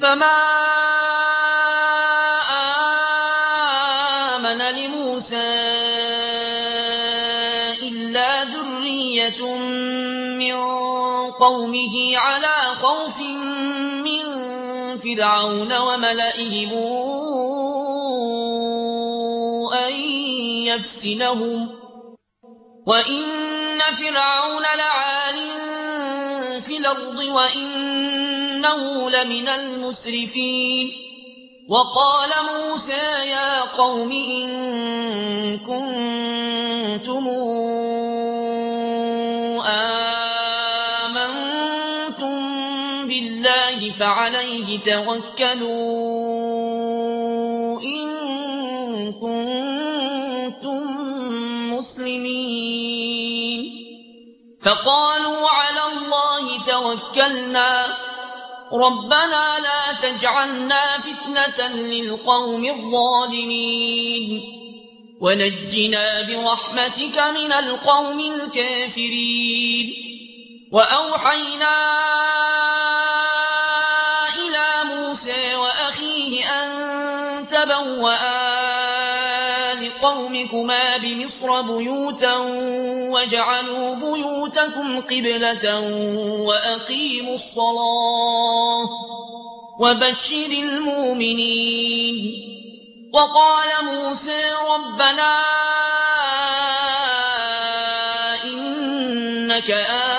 فما آمن لموسى إلا ذرية من قومه على خوف من فرعون وملئهم أن يفتنهم وإن فرعون لعال في الأرض وإنه لمن المسرفين وقال موسى يا قوم إن كنتم آمنتم بالله فعليه توكلوا إن كنتم مسلمين فقالوا على الله توكلنا ربنا لا تجعلنا فتنة للقوم الظالمين ونجنا برحمتك من القوم الكافرين وأوحينا إلى موسى وأخيه أن تبوأ لقومكما بمصر بيوتا واجعلوا بيوتكم قبلة وأقيموا الصلاة وبشر المؤمنين وقال موسى ربنا إنك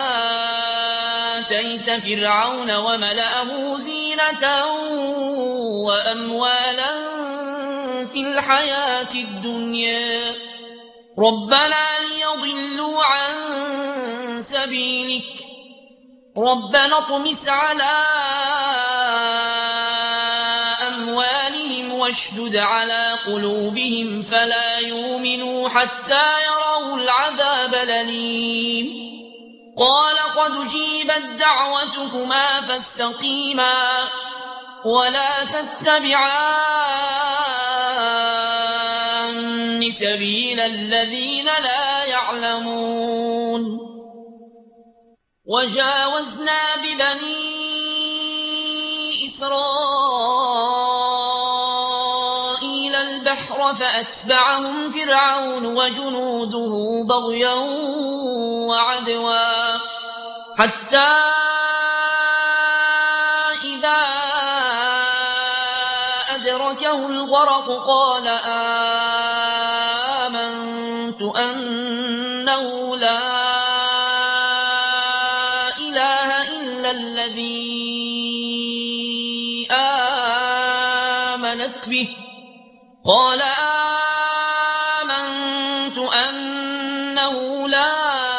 آتيت فرعون وملأه زينة وأموالا في الحياة الدنيا ربنا ليضلوا عن سبيلك ربنا اطمس على أموالهم واشدد على قلوبهم فلا يؤمنوا حتى يروا العذاب الأليم قال قد أجيبت دعوتكما فاستقيما ولا تتبعان سبيل الذين لا يعلمون وجاوزنا ببني إسرائيل البحر فأتبعهم فرعون وجنوده بغيا وعدوا حتى إذا أدركه الغرق قال آمنت أنه لا إله إلا الذي آمنت به قال آمنت أنه لا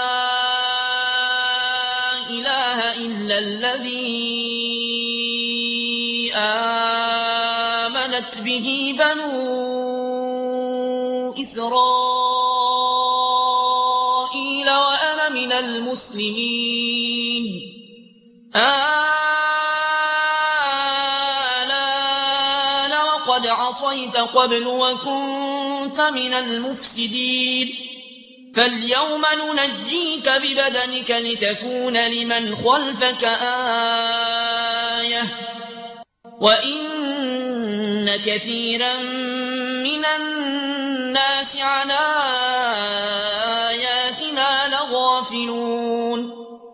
إله إلا الذي آمنت به بنو إسرائيل وأنا من المسلمين آلان وقد عصيت قبل وكنت من المفسدين فاليوم ننجيك ببدنك لتكون لمن خلفك آية وإن كثيرا من الناس عن